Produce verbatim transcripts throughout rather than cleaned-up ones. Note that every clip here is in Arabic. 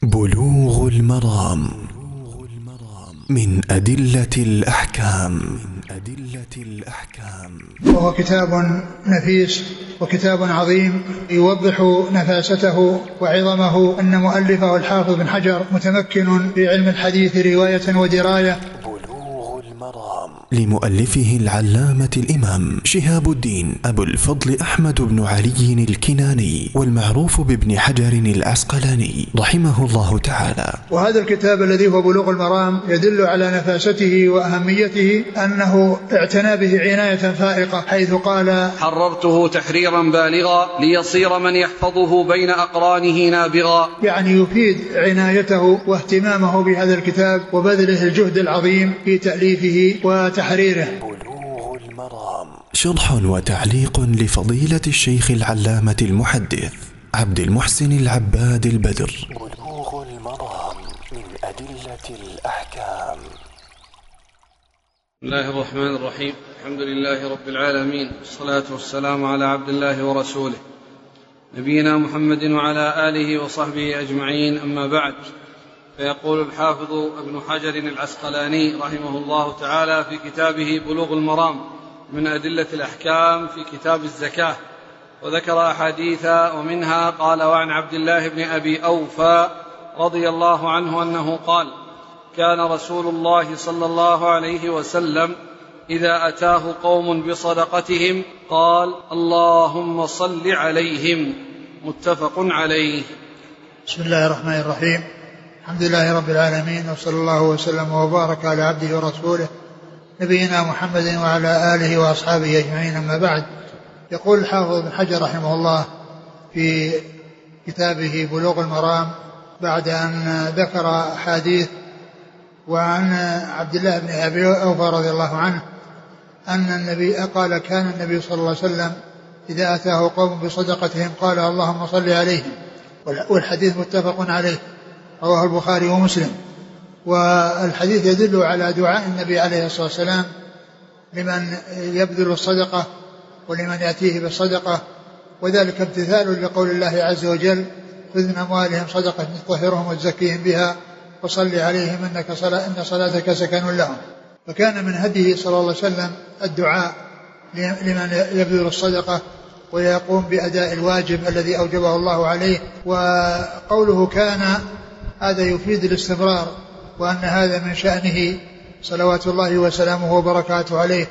بلوغ المرام من أدلة الأحكام. وهو كتاب نفيس وكتاب عظيم يوضح نفاسته وعظمه، أن مؤلفه الحافظ بن حجر متمكن في علم الحديث رواية ودراية. لمؤلفه العلامة الإمام شهاب الدين أبو الفضل أحمد بن علي الكناني، والمعروف بابن حجر العسقلاني رحمه الله تعالى. وهذا الكتاب الذي هو بلوغ المرام يدل على نفاسته وأهميته، أنه اعتنى به عناية فائقة، حيث قال: حررته تحريرا بالغا ليصير من يحفظه بين أقرانه نابغا. يعني يفيد عنايته واهتمامه بهذا الكتاب وبذله الجهد العظيم في تأليفه وتحريره. بلوغ المرام شرح وتعليق لفضيلة الشيخ العلامة المحدث عبد المحسن العباد البدر. بلوغ المرام من أدلة الأحكام. بسم الله الرحمن الرحيم. الحمد لله رب العالمين، والصلاة والسلام على عبد الله ورسوله نبينا محمد وعلى آله وصحبه أجمعين، أما بعد. فيقول الحافظ ابن حجر العسقلاني رحمه الله تعالى في كتابه بلوغ المرام من أدلة الأحكام في كتاب الزكاة، وذكر أحاديث، ومنها قال: وعن عبد الله بن أبي أوفى رضي الله عنه أنه قال: كان رسول الله صلى الله عليه وسلم إذا أتاه قوم بصدقتهم قال: اللهم صل عليهم. متفق عليه. بسم الله الرحمن الرحيم. الحمد لله رب العالمين، وصلى الله وسلم وبارك على عبده ورسوله نبينا محمد وعلى آله وأصحابه أجمعين، أما بعد. يقول الحافظ بن حجر رحمه الله في كتابه بلوغ المرام بعد أن ذكر أحاديث، وعن عبد الله بن أبي أوفى رضي الله عنه أن النبي قال: كان النبي صلى الله عليه وسلم إذا أتاه قوم بصدقتهم قال: اللهم صل عليهم. والحديث متفق عليه، رواه البخاري ومسلم. والحديث يدل على دعاء النبي عليه الصلاة والسلام لمن يبذل الصدقة ولمن يأتيه بالصدقة، وذلك امتثال لقول الله عز وجل: خذ من أموالهم صدقة تطهرهم وتزكيهم بها وصل عليهم إنك صلاة إن صلاتك سكن لهم. فكان من هديه صلى الله عليه وسلم الدعاء لمن يبذل الصدقة ويقوم بأداء الواجب الذي أوجبه الله عليه. وقوله كان هذا يفيد الاستمرار، وأن هذا من شأنه صلوات الله وسلامه وبركاته عليه.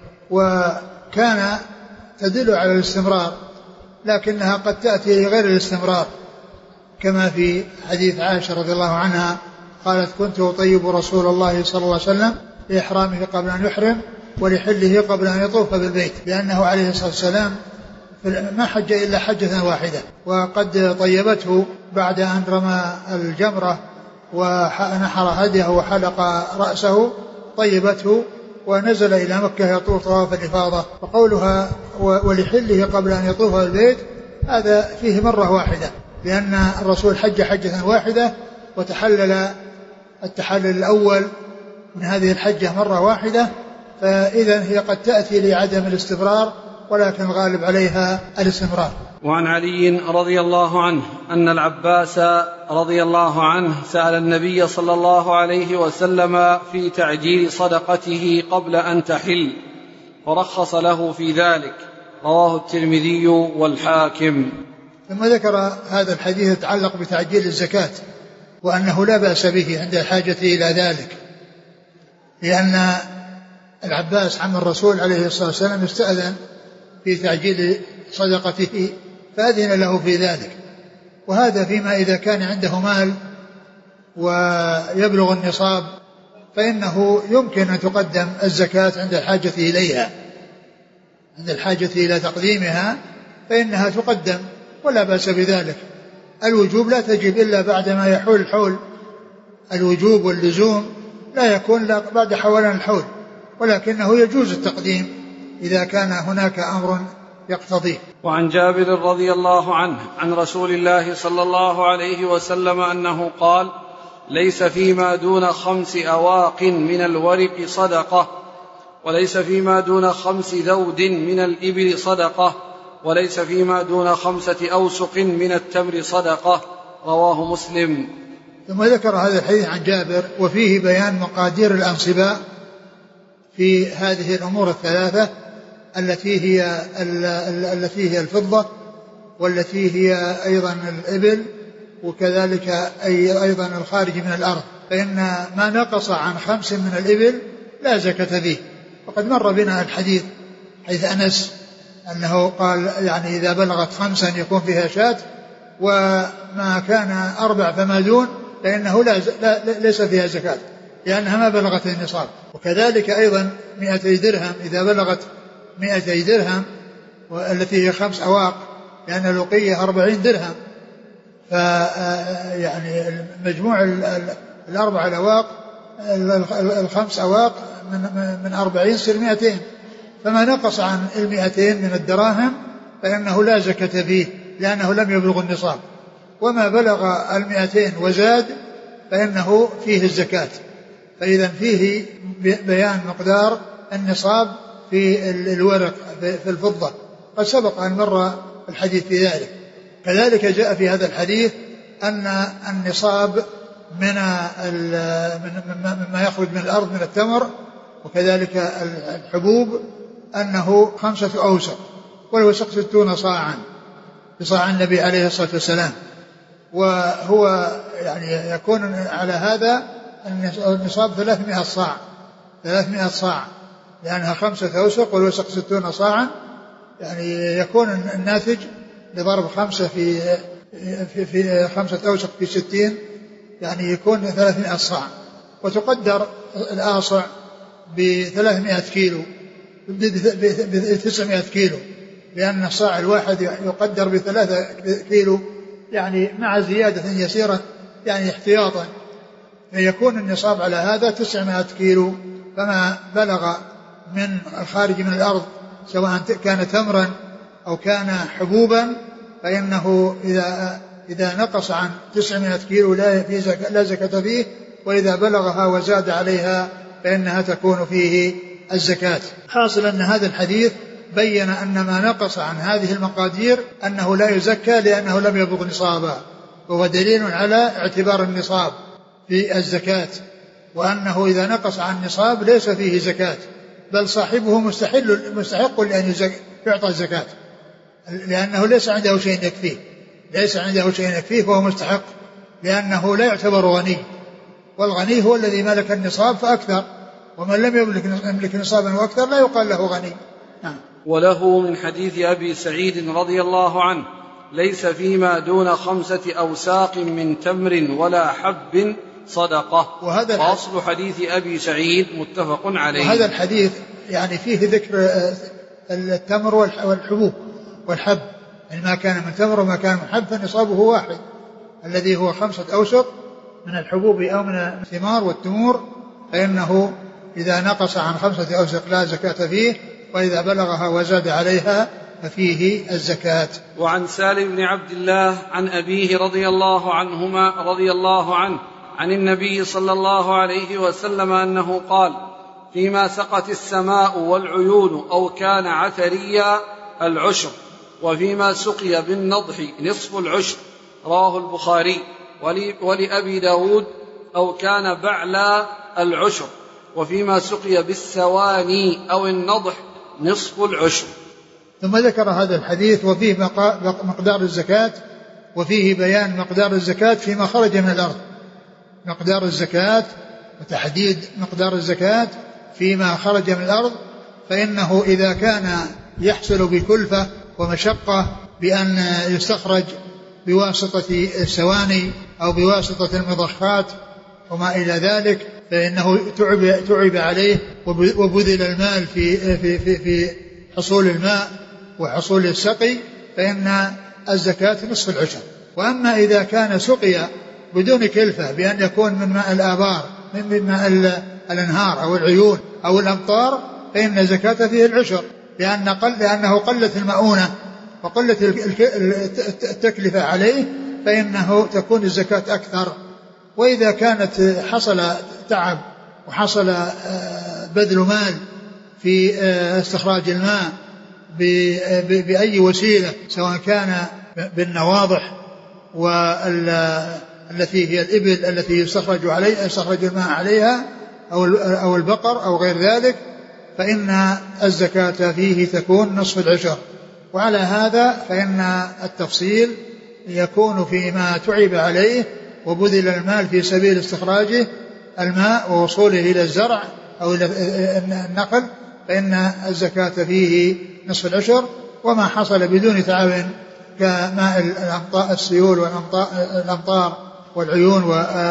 وكان تدل على الاستمرار، لكنها قد تأتي لغير الاستمرار، كما في حديث عائشة رضي الله عنها قالت: كنت أطيب رسول الله صلى الله عليه وسلم لإحرامه قبل أن يحرم ولحله قبل أن يطوف بالبيت، لأنه عليه الصلاة والسلام ما حج إلا حجة واحدة، وقد طيبته بعد أن رمى الجمرة ونحر هديه وحلق رأسه، طيبته ونزل إلى مكة يطوف طواف الإفاضة. فقولها ولحله قبل أن يطوف بالبيت هذا فيه مرة واحدة، لأن الرسول حج حجة واحدة وتحلل التحلل الأول من هذه الحجة مرة واحدة، فإذا هي قد تأتي لعدم الاستمرار، ولكن الغالب عليها الاستمرار. وعن علي رضي الله عنه أن العباس رضي الله عنه سأل النبي صلى الله عليه وسلم في تعجيل صدقته قبل أن تحل، فرخص له في ذلك. رواه الترمذي والحاكم. ثم ذكر هذا الحديث يتعلق بتعجيل الزكاة، وأنه لا بأس به عند الحاجة إلى ذلك، لأن العباس عم الرسول عليه الصلاة والسلام استأذن في تعجيل صدقته فأذن له في ذلك. وهذا فيما إذا كان عنده مال ويبلغ النصاب، فإنه يمكن أن تقدم الزكاة عند الحاجة إليها، عند الحاجة إلى تقديمها فإنها تقدم ولا بأس بذلك. الوجوب لا تجب إلا بعدما يحول الحول، الوجوب واللزوم لا يكون بعد حولان الحول، ولكنه يجوز التقديم إذا كان هناك أمر يقتضيه. وعن جابر رضي الله عنه عن رسول الله صلى الله عليه وسلم أنه قال: ليس فيما دون خمس أواق من الورق صدقة، وليس فيما دون خمس ذود من الإبل صدقة، وليس فيما دون خمسة أوسق من التمر صدقة. رواه مسلم. ثم ذكر هذا الحديث عن جابر وفيه بيان مقادير الأنصباء في هذه الأمور الثلاثة التي هي التي هي الفضة والتي هي أيضا الإبل وكذلك أي أيضا الخارج من الأرض، فإن ما نقص عن خمس من الإبل لا زكاة فيه. وقد مر بنا الحديث حيث أنس أنه قال يعني إذا بلغت خمسا يكون فيها شاة، وما كان أربع فما دون فإنه لا لا ليس فيها زكاة لأنها ما بلغت النصاب. وكذلك أيضا مئتي درهم إذا بلغت مئتي درهم والتي هي خمس أواق، لأن الوقية أربعين درهم، فيعني مجموع الأربع الأواق الخمس أواق من من أربعين يصير مئتين، فما نقص عن المئتين من الدراهم فإنه لا زكاة فيه لأنه لم يبلغ النصاب، وما بلغ المئتين وزاد فإنه فيه الزكاة. فإذا فيه بيان مقدار النصاب في الورق في الفضة، قد سبق أن مر الحديث في ذلك. كذلك جاء في هذا الحديث أن النصاب من مما يخرج من الأرض من التمر وكذلك الحبوب أنه خمسة أوسق، والوسق ستون صاعا بصاع النبي عليه الصلاة والسلام. وهو يعني يكون على هذا النصاب ثلاثمائة صاع ثلاثمائة صاع لأنها خمسة أوسق والوسق ستون صاعا، يعني يكون الناتج لضرب خمسة في في, في خمسة أوسق في ستين يعني يكون ثلاثمائة صاع. وتقدر الآصع بثلاثمائة كيلو بتسعمائة كيلو، لأن الصاع الواحد يقدر بثلاثة كيلو يعني مع زيادة يسيرة يعني احتياطا، فيكون النصاب على هذا تسعمائة كيلو. فما بلغ من الخارج من الأرض سواء كان تمرا أو كان حبوبا فإنه إذا إذا نقص عن تسعمائة كيلو لا لا زكاة فيه، وإذا بلغها وزاد عليها فإنها تكون فيه الزكاة. حاصل أن هذا الحديث بين أن ما نقص عن هذه المقادير أنه لا يزكى لأنه لم يبلغ نصابا، وهو دليل على اعتبار النصاب في الزكاة، وأنه إذا نقص عن النصاب ليس فيه زكاة، بل صاحبه مستحل مستحق لأن يعطى الزكاة لأنه ليس عنده شيء يكفيه ليس عنده شيء يكفيه فهو مستحق، لأنه لا يعتبر غني، والغني هو الذي ملك النصاب فأكثر، ومن لم يملك نصابا وأكثر لا يقال له غني. نعم. وله من حديث أبي سعيد رضي الله عنه ليس فيما دون خمسة أوساق من تمر ولا حب صدقة. وأصل حديث أبي سعيد متفق عليه. وهذا الحديث يعني فيه ذكر التمر والحبوب والحب، يعني ما كان من تمر وما كان من حب فنصابه واحد الذي هو خمسة أوسق من الحبوب أو من الثمار والتمور، فإنه إذا نقص عن خمسة أوسق لا زكاة فيه، وإذا بلغها وزاد عليها ففيه الزكاة. وعن سالم بن عبد الله عن أبيه رضي الله عنهما رضي الله عنه عن النبي صلى الله عليه وسلم أنه قال: فيما سقت السماء والعيون أو كان عثريا العشر، وفيما سقي بالنضح نصف العشر. رواه البخاري. ولأبي داود أو كان بعلا العشر، وفيما سقي بالسواني أو النضح نصف العشر. ثم ذكر هذا الحديث وفيه مقدار الزكاة، وفيه بيان مقدار الزكاة فيما خرج من الأرض، مقدار الزكاة وتحديد مقدار الزكاة فيما خرج من الأرض، فإنه إذا كان يحصل بكلفة ومشقة بأن يستخرج بواسطة السواني أو بواسطة المضخات وما إلى ذلك، فإنه تعب, تعب عليه وبذل المال في, في, في, في حصول الماء وحصول السقي، فإن الزكاة نصف العشر. وأما إذا كان سقي بدون كلفة بأن يكون من ماء الآبار من ماء الأنهار أو العيون أو الأمطار، فإن زكاة فيه العشر، لأن قل لأنه قلت المؤونة وقلت التكلفة عليه، فإنه تكون الزكاة أكثر. وإذا كانت حصل تعب وحصل بذل مال في استخراج الماء بأي وسيلة، سواء كان بالنواضح التي هي الإبل التي يستخرج عليها يستخرج الماء عليها أو أو البقر أو غير ذلك، فإن الزكاة فيه تكون نصف العشر. وعلى هذا فإن التفصيل يكون فيما تعب عليه وبذل المال في سبيل استخراجه الماء ووصوله إلى الزرع أو إلى النقل، فإن الزكاة فيه نصف العشر. وما حصل بدون تعب كماء السيول والأمطار والعيون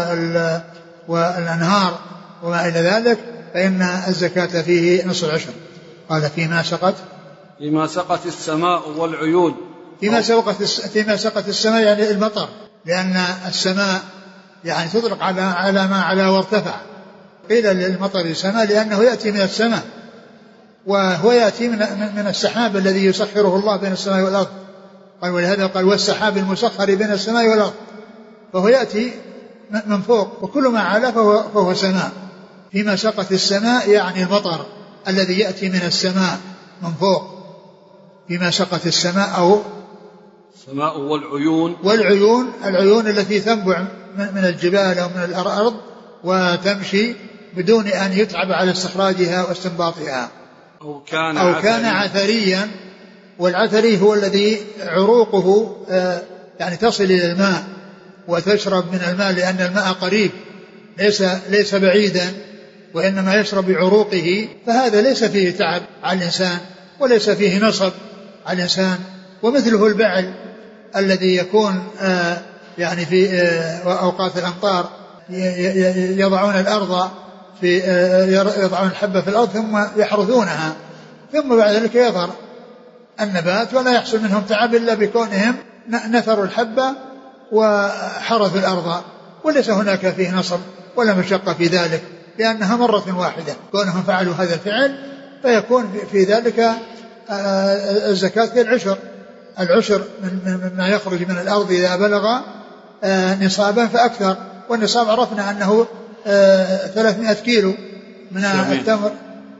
والأنهار وما إلى ذلك فإن الزكاة فيه نصف العشر. قال فيما سقط فيما سقط السماء والعيون فيما سقط فيما سقط السماء يعني المطر، لأن السماء يعني تطلق على على ما على وارتفع. قيل للمطر السماء لأنه يأتي من السماء، وهو يأتي من من السحاب الذي يسخره الله بين السماء والأرض. قال ولهذا قال والسحاب المسخر بين السماء والأرض، فهو يأتي من فوق، وكل ما علا فهو, فهو سماء. فيما سقط السماء يعني المطر الذي يأتي من السماء من فوق. فيما سقط السماء أو السماء والعيون والعيون العيون التي تنبع من الجبال أو من الأرض وتمشي بدون أن يتعب على استخراجها واستنباطها. أو كان, أو كان عثريا، والعثري هو الذي عروقه يعني تصل إلى الماء وتشرب من الماء، لأن الماء قريب ليس, ليس بعيدا، وإنما يشرب بعروقه، فهذا ليس فيه تعب على الإنسان وليس فيه نصب على الإنسان. ومثله البعل الذي يكون يعني في أوقات الأمطار يضعون الأرض في يضعون الحبة في الأرض ثم يحرثونها، ثم بعد ذلك يظهر النبات ولا يحصل منهم تعب إلا بكونهم نثروا الحبة وحرثوا الأرض، وليس هناك فيه نصب ولا مشقة في ذلك، لأنها مرة واحدة. كونهم فعلوا هذا الفعل فيكون في ذلك الزكاة في العشر العشر مما يخرج من الأرض إذا بلغ نصابا فأكثر. والنصاب عرفنا أنه ثلاثمائة كيلو من التمر،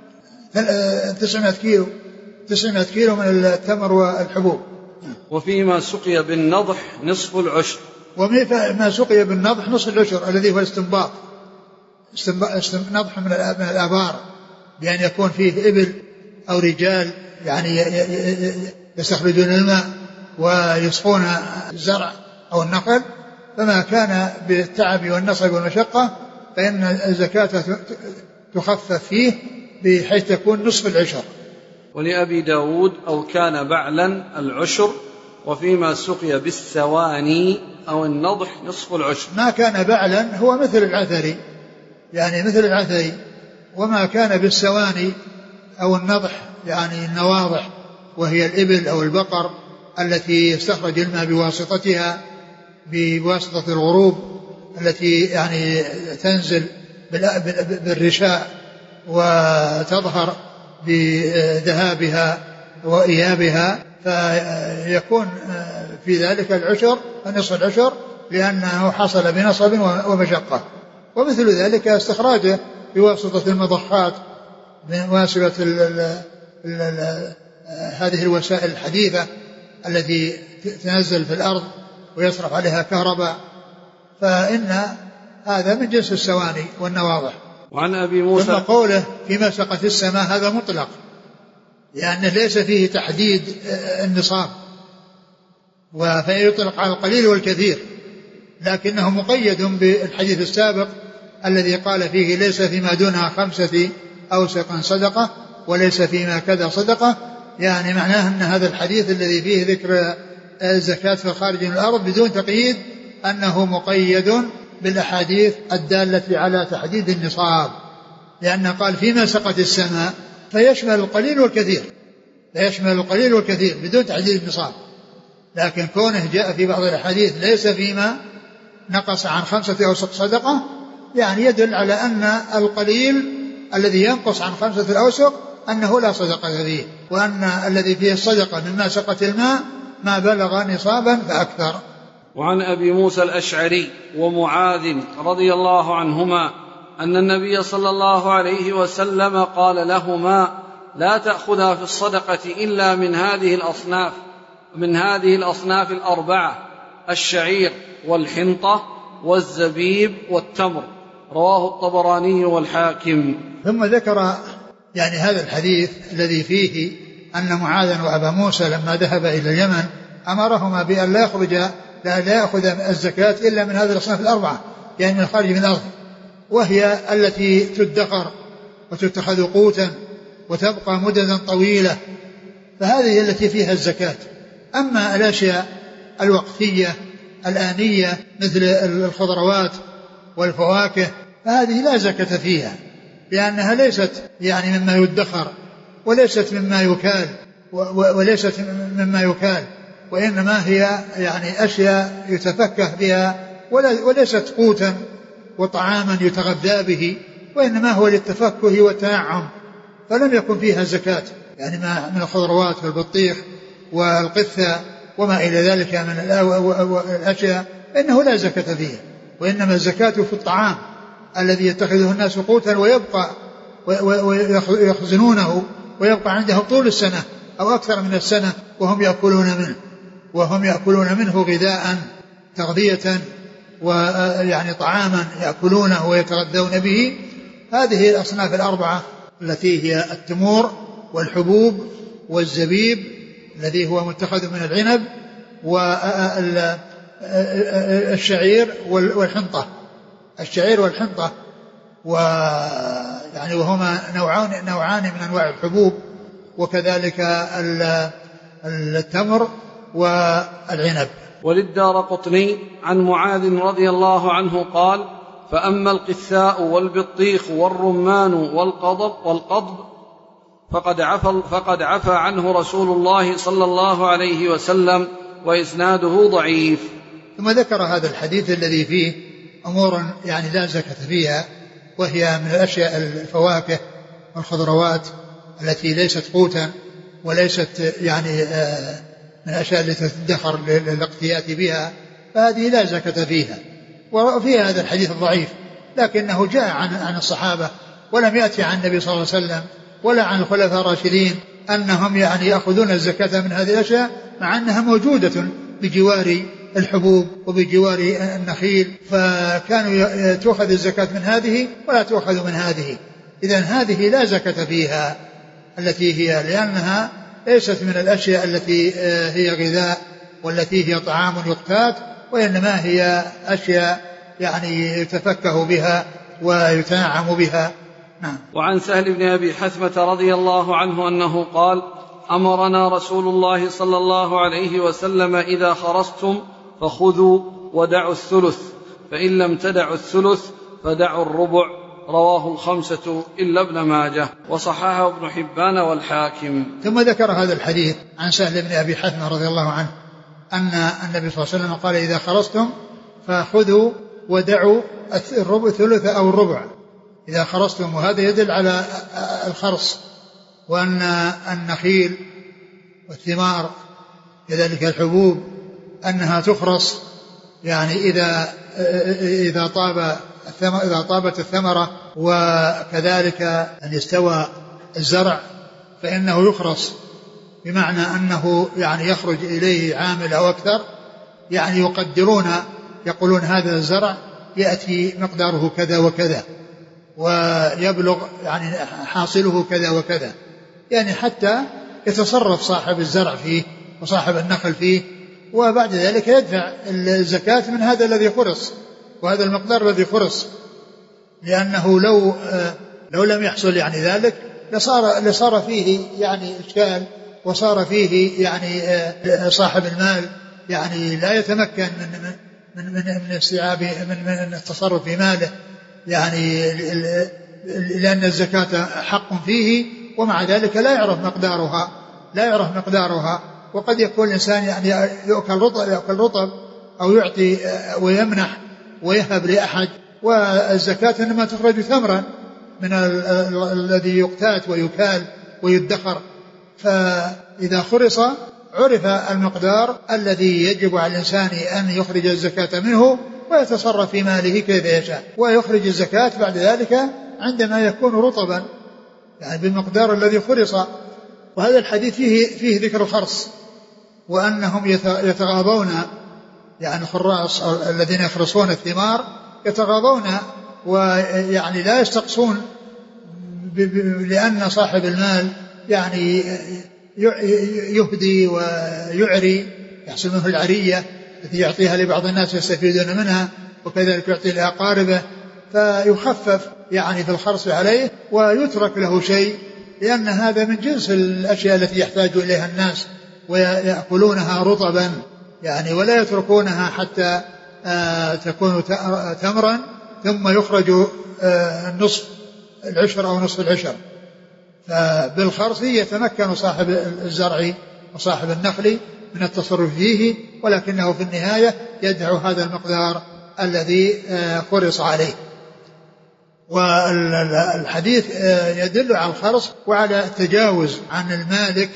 تسعمائة كيلو تسعمائة كيلو من التمر والحبوب. وفيما سقي بالنضح نصف العشر. وما سقي بالنضح نصف العشر الذي هو الاستنباط، نضح من الآبار، بأن يكون فيه إبل أو رجال يعني يستخرجون الماء ويسقون الزرع أو النخل. فما كان بالتعب والنصب والمشقة فإن الزكاة تخفف فيه بحيث تكون نصف العشر. ولأبي داود أو كان بعلا العشر، وفيما سقي بالثواني أو النضح نصف العشر. ما كان بعلا هو مثل العثري، يعني مثل العثري. وما كان بالثواني أو النضح يعني النواضح، وهي الإبل أو البقر التي يستخرج الماء بواسطتها بواسطة الغروب التي يعني تنزل بالرشاء وتظهر بذهابها وإيابها، فيكون في ذلك العشر نصف العشر لأنه حصل بنصب ومشقة. ومثل ذلك استخراجه بواسطة المضخات، بواسطة هذه الوسائل الحديثة التي تنزل في الأرض ويصرف عليها كهرباء، فإن هذا من جنس السواني والنواضح. وعن أبي موسى ثم قوله فيما سقت السماء هذا مطلق، لأنه ليس فيه تحديد النصاب، فيطلق على القليل والكثير، لكنه مقيد بالحديث السابق الذي قال فيه ليس فيما دونها خمسة أوسق صدقة وليس فيما كذا صدقة. يعني معناه أن هذا الحديث الذي فيه ذكر الزكاة في الخارج من الأرض بدون تقييد أنه مقيد بالأحاديث الدالة على تحديد النصاب، لأنه قال فيما سقت السماء فيشمل القليل والكثير، فيشمل القليل والكثير بدون تحديد النصاب. لكن كونه جاء في بعض الأحاديث ليس فيما نقص عن خمسة أوسق صدقة، يعني يدل على أن القليل الذي ينقص عن خمسة الأوسق أنه لا صدقة فيه، وأن الذي فيه الصدقة مما سقط الماء ما بلغ نصابا فأكثر. وعن أبي موسى الأشعري ومعاذ رضي الله عنهما أن النبي صلى الله عليه وسلم قال لهما لا تأخذها في الصدقة إلا من هذه الأصناف من هذه الأصناف الأربعة: الشعير والحنطة والزبيب والتمر. رواه الطبراني والحاكم. ثم ذكر يعني هذا الحديث الذي فيه أن معاذ وأبا موسى لما ذهب إلى اليمن أمرهما بأن لا يخرج لا يأخذ الزكاة إلا من هذه الأصناف الأربعة، يعني من الخارج من الأرض، وهي التي تدخر وتتخذ قوتا وتبقى مددا طويلة، فهذه التي فيها الزكاة. أما الأشياء الوقتية الآنية مثل الخضروات والفواكه فهذه لا زكاة فيها، لأنها ليست يعني مما يدخر وليست مما يكال وليست مما يكال وإنما هي يعني أشياء يتفكه بها وليست قوتا وطعاما يتغذى به، وإنما هو للتفكه والتنعم، فلم يكن فيها زكاة، يعني ما من الخضروات والبطيخ والقثة وما إلى ذلك من الأشياء إنه لا زكاة فيها، وإنما الزكاة في الطعام الذي يتخذه الناس قوتا ويبقى ويخزنونه ويبقى عندهم طول السنة أو أكثر من السنة وهم يأكلون منه وهم يأكلون منه غذاء تغذية ويعني طعاما يأكلونه ويتغذون به. هذه الأصناف الأربعة التي هي التمور والحبوب والزبيب الذي هو متخذ من العنب والشعير والحنطة الشعير والحنطة ويعني وهما نوعان نوعان من أنواع الحبوب، وكذلك التمر والعنب. وللدارقطني عن معاذ رضي الله عنه قال: فأما القثاء والبطيخ والرمان والقضب والقضب فقد عفى, فقد عفى عنه رسول الله صلى الله عليه وسلم، وإسناده ضعيف. ثم ذكر هذا الحديث الذي فيه أمور يعني لا زكاة فيها، وهي من الأشياء الفواكه والخضروات التي ليست قوتا وليست يعني من الأشياء التي تدخر للاقتيات بها، فهذه لا زكاة فيها. وفي هذا الحديث الضعيف، لكنه جاء عن عن الصحابة ولم يأتي عن النبي صلى الله عليه وسلم ولا عن الخلفاء الراشدين أنهم يعني يأخذون الزكاة من هذه الأشياء، مع أنها موجودة بجوار الحبوب وبجوار النخيل، فكانوا تأخذ الزكاة من هذه ولا تأخذ من هذه. إذن هذه لا زكاة فيها التي هي، لأنها ليست من الأشياء التي هي غذاء والتي هي طعام يقتات، وإنما هي أشياء يعني يتفكه بها ويتنعم بها. نعم. وعن سهل بن أبي حثمة رضي الله عنه أنه قال: أمرنا رسول الله صلى الله عليه وسلم إذا خرستم فخذوا ودعوا الثلث، فإن لم تدعوا الثلث فدعوا الربع. رواه الخمسة إلا ابن ماجه، وصححه ابن حبان والحاكم. ثم ذكر هذا الحديث عن سهل بن أبي حثمة رضي الله عنه أن النبي صلى الله عليه وسلم قال: إذا خرستم فخذوا ودعوا الثلث أو الربع. إذا خرستم، وهذا يدل على الخرص، وأن النخيل والثمار كذلك الحبوب أنها تخرص، يعني إذا إذا طاب إذا طابت الثمرة وكذلك أن يستوى الزرع فإنه يخرص، بمعنى أنه يعني يخرج إليه عامل أو أكثر، يعني يقدرون يقولون هذا الزرع يأتي مقداره كذا وكذا ويبلغ يعني حاصله كذا وكذا، يعني حتى يتصرف صاحب الزرع فيه وصاحب النخل فيه، وبعد ذلك يدفع الزكاة من هذا الذي خرص وهذا المقدار الذي خرص، لأنه لو لو لم يحصل يعني ذلك لصار لصار فيه يعني إشكال، وصار فيه يعني صاحب المال يعني لا يتمكن من من من من استيعاب من من التصرف في ماله، يعني لأن الزكاة حق فيه، ومع ذلك لا يعرف مقدارها لا يعرف مقدارها وقد يكون الإنسان يعني يأكل رطب يأكل رطب أو يعطي ويمنح ويهب لأحد، والزكاة إنما تخرج ثمرا من الذي يقتات ويكال ويدخر، فإذا خرص عرف المقدار الذي يجب على الإنسان أن يخرج الزكاة منه ويتصرف في ماله كيف يشاء، ويخرج الزكاة بعد ذلك عندما يكون رطبا يعني بالمقدار الذي خرص. وهذا الحديث فيه, فيه ذكر الخرص، وأنهم يتغاضون يعني الخراص الذين يخرصون الثمار يتغاضون ويعني لا يستقصون لأن صاحب المال يعني يهدي ويعري يحصل منه العرية التي يعطيها لبعض الناس يستفيدون منها وكذلك يعطي لأقاربه فيخفف يعني في الخرص عليه ويترك له شيء لأن هذا من جنس الأشياء التي يحتاج إليها الناس ويأكلونها رطبا يعني ولا يتركونها حتى آه تكون تمرا ثم يخرج آه النصف العشر أو نصف العشر. فبالخرص يتمكن صاحب الزرع وصاحب النخل من التصرف فيه ولكنه في النهاية يدعو هذا المقدار الذي آه خرص عليه. والحديث يدل على الخرص وعلى التجاوز عن المالك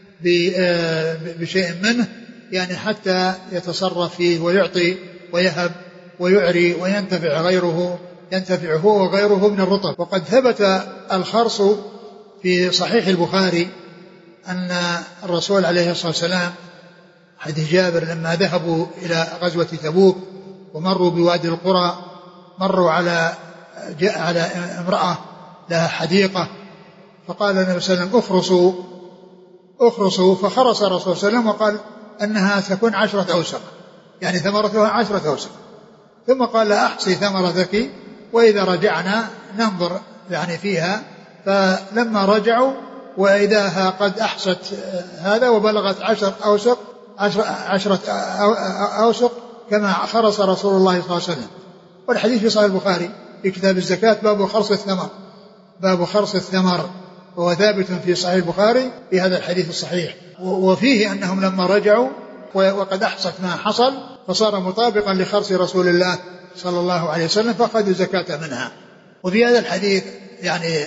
بشيء منه يعني حتى يتصرف فيه ويعطي ويهب ويعري وينتفع غيره ينتفع هو وغيره من الرطب. وقد ثبت الخرص في صحيح البخاري أن الرسول عليه الصلاة والسلام حديث جابر لما ذهبوا إلى غزوة تبوك ومروا بوادي القرى مروا على جاء على امرأة لها حديقة فقال النبي صلى الله عليه وسلم اخرصوا اخرصوا فخرص الرسول صلى الله عليه وسلم وقال أنها تكون عشرة أوسق يعني ثمرتها عشرة أوسق ثم قال أحصي ثمرتك وإذا رجعنا ننظر يعني فيها. فلما رجعوا وإذاها قد أحصت هذا وبلغت عشر أوسق عشر عشرة أوسق كما خرص رسول الله صلى الله عليه وسلم. والحديث في صحيح البخاري في كتاب الزكاة باب خرص الثمر باب خرص الثمر وهو ثابت في صحيح البخاري في هذا الحديث الصحيح. وفيه أنهم لما رجعوا وقد أحصت ما حصل فصار مطابقا لخرص رسول الله صلى الله عليه وسلم فأخذوا زكاة منها. وفي هذا الحديث يعني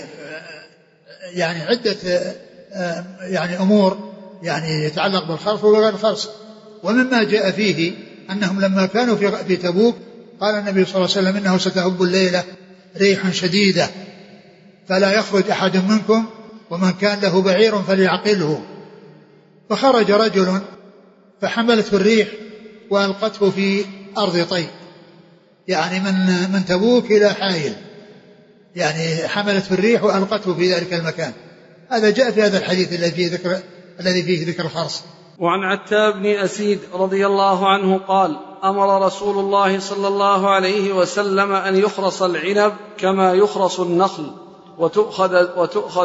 يعني عدة يعني أمور يعني يتعلق بالخرص وغير الخرص. ومما جاء فيه أنهم لما كانوا في في تبوك قال النبي صلى الله عليه وسلم إنه ستهب الليلة ريح شديدة فلا يخرج أحد منكم ومن كان له بعير فليعقله. فخرج رجل فحملته الريح وألقته في أرض طي يعني من من تبوك إلى حائل يعني حملته الريح وألقته في ذلك المكان. هذا جاء في هذا الحديث الذي فيه ذكر الذي فيه ذكر الخرص. وعن عتاب بن أسيد رضي الله عنه قال أمر رسول الله صلى الله عليه وسلم أن يخرص العنب كما يخرص النخل وتؤخذ, وتؤخذ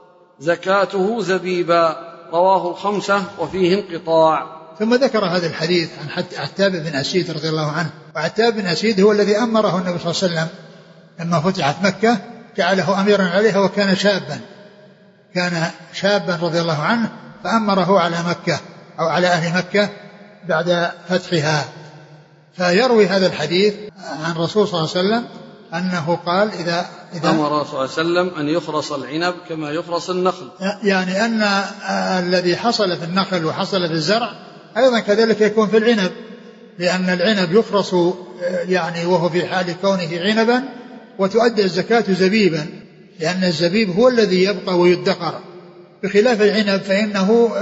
زكاته زبيبا. رواه الخمسة وفيه انقطاع. ثم ذكر هذا الحديث عن عتاب بن أسيد رضي الله عنه. وعتاب بن أسيد هو الذي أمره النبي صلى الله عليه وسلم لما فتحت مكة جعله أميرا عليها وكان شابا كان شابا رضي الله عنه فأمره على مكة أو على أهل مكة بعد فتحها. فيروي هذا الحديث عن الرسول صلى الله عليه وسلم أنه قال إذا, إذا أمر صلى الله عليه وسلم أن يخرص العنب كما يخرص النخل يعني أن الذي حصل في النخل وحصل في الزرع أيضا كذلك يكون في العنب لأن العنب يخرص يعني وهو في حال كونه عنبا وتؤدى الزكاة زبيبا لأن الزبيب هو الذي يبقى ويدخر بخلاف العنب فإنه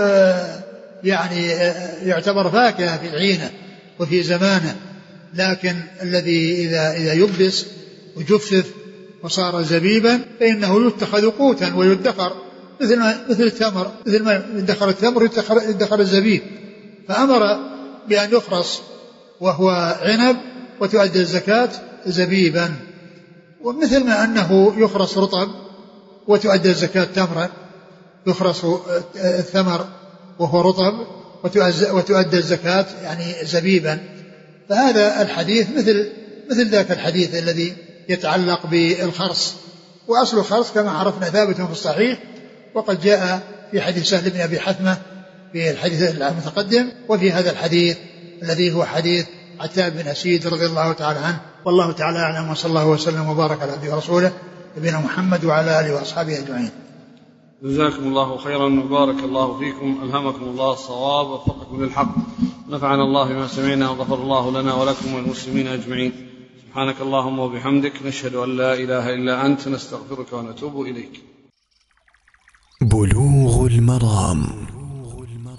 يعني يعتبر فاكهة في العينة وفي زمانه لكن الذي إذا, إذا يبس وجفف وصار زبيبا فإنه يتخذ قوتا ويدخر مثل ما مثل التمر مثل ما يدخر التمر يدخر الزبيب. فأمر بأن يخرص وهو عنب وتؤدى الزكاة زبيبا. ومثل ما أنه يخرص رطب وتؤدى الزكاة تمرا يخرص الثمر وهو رطب وتؤدى الزكاة يعني زبيبا. فهذا الحديث مثل مثل ذاك الحديث الذي يتعلق بالخرص. وأصل الخرص كما عرفنا ثابت في الصحيح وقد جاء في حديث سهل بن أبي حثمة في الحديث المتقدم وفي هذا الحديث الذي هو حديث عتاب بن أسيد رضي الله تعالى عنه. والله تعالى أعلم وصلى الله وسلم وبارك على عبده ورسوله نبينا محمد وعلى آله وأصحابه أجمعين. جزاكم الله خيرا وبارك الله فيكم ألهمكم الله الصواب ووفقكم للحق نفعنا الله بما سمعنا وغفر الله لنا ولكم والمسلمين أجمعين. سبحانك اللهم وبحمدك نشهد أن لا إله إلا أنت نستغفرك ونتوب إليك. بلوغ المرام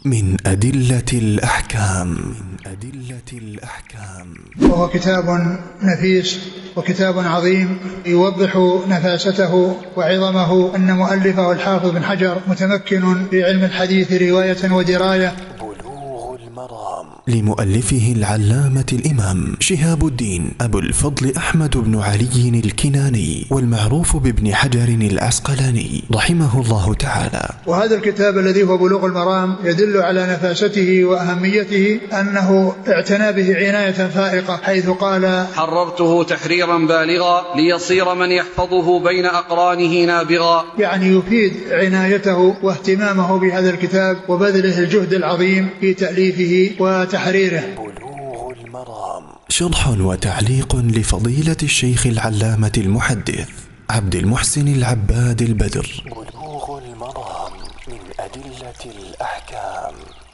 من أدلة الأحكام من أدلة الأحكام وهو كتاب نفيس وكتاب عظيم يوضح نفاسته وعظمه. أن مؤلفه الحافظ بن حجر متمكن في علم الحديث رواية ودراية. بلوغ المرام لمؤلفه العلامة الإمام شهاب الدين أبو الفضل أحمد بن علي الكناني والمعروف بابن حجر العسقلاني رحمه الله تعالى. وهذا الكتاب الذي هو بلوغ المرام يدل على نفاسته وأهميته، أنه اعتنى به عناية فائقة، حيث قال: حررته تحريرا بالغا ليصير من يحفظه بين أقرانه نابغا. يعني يفيد عنايته واهتمامه بهذا الكتاب وبذله الجهد العظيم في تأليفه وتحريره. بلوغ المرام شرح وتعليق لفضيلة الشيخ العلامة المحدث عبد المحسن العباد البدر. بلوغ المرام من أدلة الأحكام.